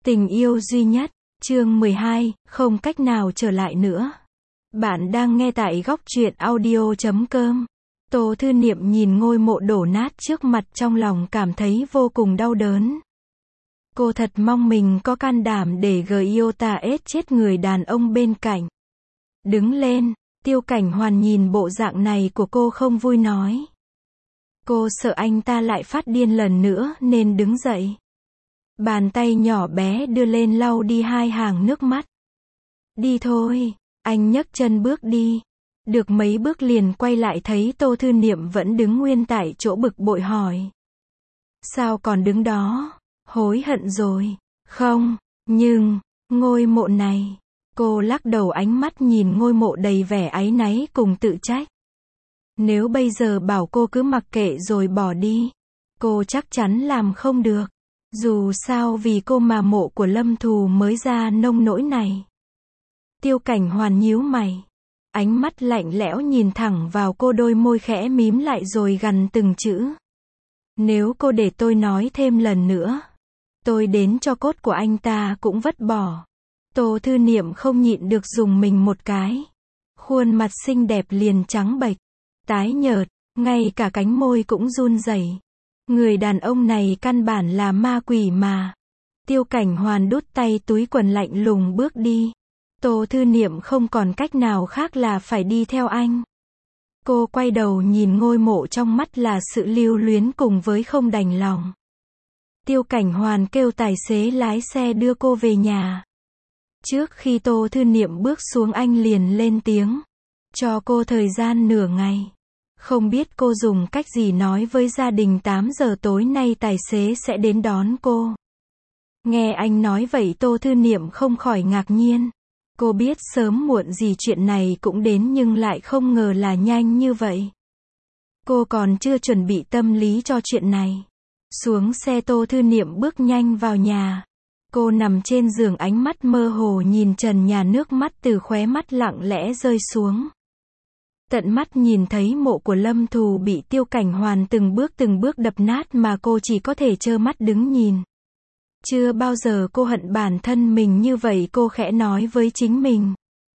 Tình yêu duy nhất, chương 12, không cách nào trở lại nữa. Bạn đang nghe tại góc truyện audio.com. Tô Thư Niệm nhìn ngôi mộ đổ nát trước mặt, trong lòng cảm thấy vô cùng đau đớn. Cô thật mong mình có can đảm để Gyota chết người đàn ông bên cạnh. Đứng lên, Tiêu Cảnh Hoàn nhìn bộ dạng này của cô không vui nói. Cô sợ anh ta lại phát điên lần nữa nên đứng dậy. Bàn tay nhỏ bé đưa lên lau đi hai hàng nước mắt. Đi thôi, anh nhấc chân bước đi. Được mấy bước liền quay lại thấy Tô Thư Niệm vẫn đứng nguyên tại chỗ, bực bội hỏi. Sao còn đứng đó? Hối hận rồi? Không, nhưng, ngôi mộ này. Cô lắc đầu, ánh mắt nhìn ngôi mộ đầy vẻ áy náy cùng tự trách. Nếu bây giờ bảo cô cứ mặc kệ rồi bỏ đi, cô chắc chắn làm không được. Dù sao vì cô mà mộ của Lâm Thù mới ra nông nỗi này. Tiêu Cảnh Hoàn nhíu mày. Ánh mắt lạnh lẽo nhìn thẳng vào cô, đôi môi khẽ mím lại rồi gằn từng chữ. Nếu cô để tôi nói thêm lần nữa, tôi đến cho cốt của anh ta cũng vứt bỏ. Tô Thư Niệm không nhịn được dùng mình một cái. Khuôn mặt xinh đẹp liền trắng bệch, tái nhợt, ngay cả cánh môi cũng run rẩy. Người đàn ông này căn bản là ma quỷ mà. Tiêu Cảnh Hoàn đút tay túi quần lạnh lùng bước đi. Tô Thư Niệm không còn cách nào khác là phải đi theo anh. Cô quay đầu nhìn ngôi mộ, trong mắt là sự lưu luyến cùng với không đành lòng. Tiêu Cảnh Hoàn kêu tài xế lái xe đưa cô về nhà. Trước khi Tô Thư Niệm bước xuống, anh liền lên tiếng. Cho cô thời gian nửa ngày. Không biết cô dùng cách gì nói với gia đình 8 giờ tối nay tài xế sẽ đến đón cô. Nghe anh nói vậy Tô Thư Niệm không khỏi ngạc nhiên. Cô biết sớm muộn gì chuyện này cũng đến, nhưng lại không ngờ là nhanh như vậy. Cô còn chưa chuẩn bị tâm lý cho chuyện này. Xuống xe Tô Thư Niệm bước nhanh vào nhà. Cô nằm trên giường, ánh mắt mơ hồ nhìn trần nhà, nước mắt từ khóe mắt lặng lẽ rơi xuống. Tận mắt nhìn thấy mộ của Lâm Thù bị Tiêu Cảnh Hoàn từng bước đập nát mà cô chỉ có thể trơ mắt đứng nhìn. Chưa bao giờ cô hận bản thân mình như vậy, cô khẽ nói với chính mình.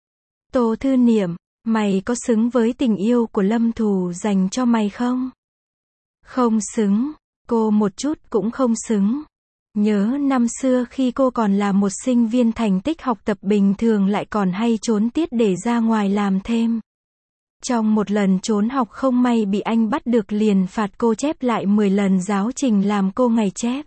Tô Thư Niệm, mày có xứng với tình yêu của Lâm Thù dành cho mày không? Không xứng, cô một chút cũng không xứng. Nhớ năm xưa khi cô còn là một sinh viên thành tích học tập bình thường, lại còn hay trốn tiết để ra ngoài làm thêm. Trong một lần trốn học không may bị anh bắt được, liền phạt cô chép lại 10 lần giáo trình làm cô ngày chép.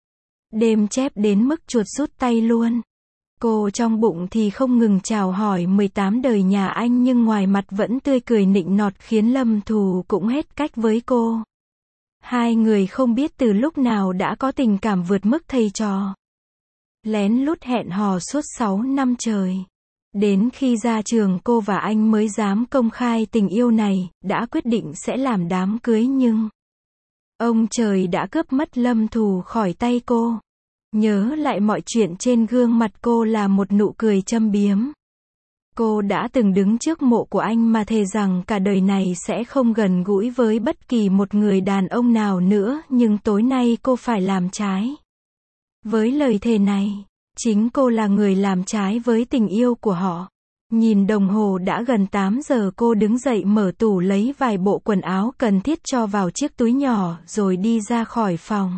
Đêm chép đến mức chuột rút tay luôn. Cô trong bụng thì không ngừng chào hỏi 18 đời nhà anh, nhưng ngoài mặt vẫn tươi cười nịnh nọt, khiến Lâm Thù cũng hết cách với cô. Hai người không biết từ lúc nào đã có tình cảm vượt mức thầy trò. Lén lút hẹn hò suốt 6 năm trời. Đến khi ra trường cô và anh mới dám công khai tình yêu này, đã quyết định sẽ làm đám cưới, nhưng ông trời đã cướp mất Lâm Thù khỏi tay cô. Nhớ lại mọi chuyện, trên gương mặt cô là một nụ cười châm biếm. Cô đã từng đứng trước mộ của anh mà thề rằng cả đời này sẽ không gần gũi với bất kỳ một người đàn ông nào nữa, nhưng tối nay cô phải làm trái với lời thề này. Chính cô là người làm trái với tình yêu của họ. Nhìn đồng hồ đã gần 8 giờ, cô đứng dậy mở tủ lấy vài bộ quần áo cần thiết cho vào chiếc túi nhỏ rồi đi ra khỏi phòng.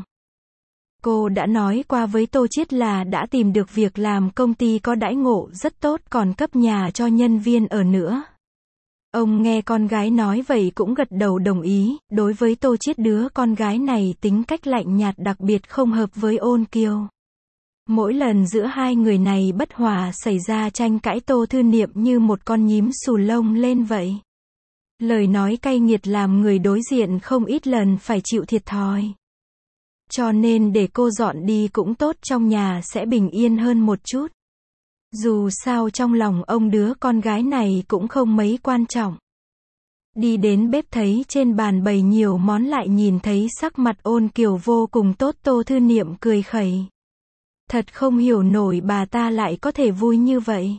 Cô đã nói qua với Tô Chiết là đã tìm được việc làm, công ty có đãi ngộ rất tốt, còn cấp nhà cho nhân viên ở nữa. Ông nghe con gái nói vậy cũng gật đầu đồng ý. Đối với Tô Chiết, đứa con gái này tính cách lạnh nhạt, đặc biệt không hợp với Ôn Kiều. Mỗi lần giữa hai người này bất hòa xảy ra tranh cãi, Tô Thư Niệm như một con nhím xù lông lên vậy. Lời nói cay nghiệt làm người đối diện không ít lần phải chịu thiệt thòi. Cho nên để cô dọn đi cũng tốt, trong nhà sẽ bình yên hơn một chút. Dù sao trong lòng ông đứa con gái này cũng không mấy quan trọng. Đi đến bếp thấy trên bàn bày nhiều món, lại nhìn thấy sắc mặt Ôn Kiều vô cùng tốt, Tô Thư Niệm cười khẩy. Thật không hiểu nổi bà ta lại có thể vui như vậy.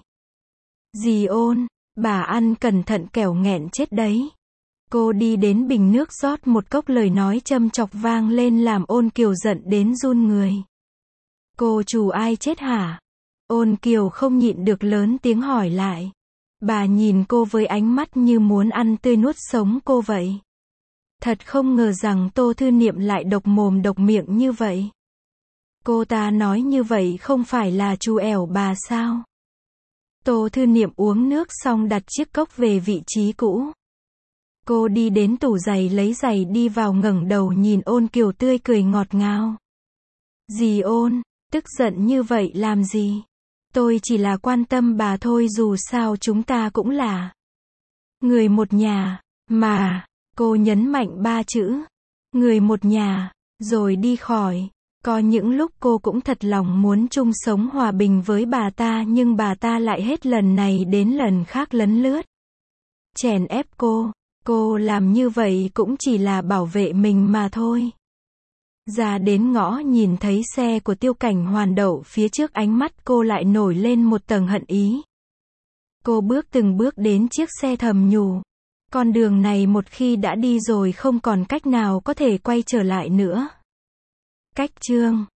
Dì Ôn, bà ăn cẩn thận kẻo nghẹn chết đấy. Cô đi đến bình nước rót một cốc, lời nói châm chọc vang lên làm Ôn Kiều giận đến run người. Cô chủ ai chết hả? Ôn Kiều không nhịn được lớn tiếng hỏi lại. Bà nhìn cô với ánh mắt như muốn ăn tươi nuốt sống cô vậy. Thật không ngờ rằng Tô Thư Niệm lại độc mồm độc miệng như vậy. Cô ta nói như vậy không phải là trù ẻo bà sao? Tô Thư Niệm uống nước xong đặt chiếc cốc về vị trí cũ. Cô đi đến tủ giày lấy giày đi vào ngẩng đầu nhìn Ôn Kiều tươi cười ngọt ngào. Dì Ôn, tức giận như vậy làm gì? Tôi chỉ là quan tâm bà thôi, dù sao chúng ta cũng là người một nhà, mà. Cô nhấn mạnh 3 chữ. Người một nhà, rồi đi khỏi. Có những lúc cô cũng thật lòng muốn chung sống hòa bình với bà ta, nhưng bà ta lại hết lần này đến lần khác lấn lướt, chèn ép cô. Cô làm như vậy cũng chỉ là bảo vệ mình mà thôi. Ra đến ngõ nhìn thấy xe của Tiêu Cảnh Hoàn đậu phía trước, ánh mắt cô lại nổi lên một tầng hận ý. Cô bước từng bước đến chiếc xe thầm nhủ. Con đường này một khi đã đi rồi không còn cách nào có thể quay trở lại nữa. Cách chương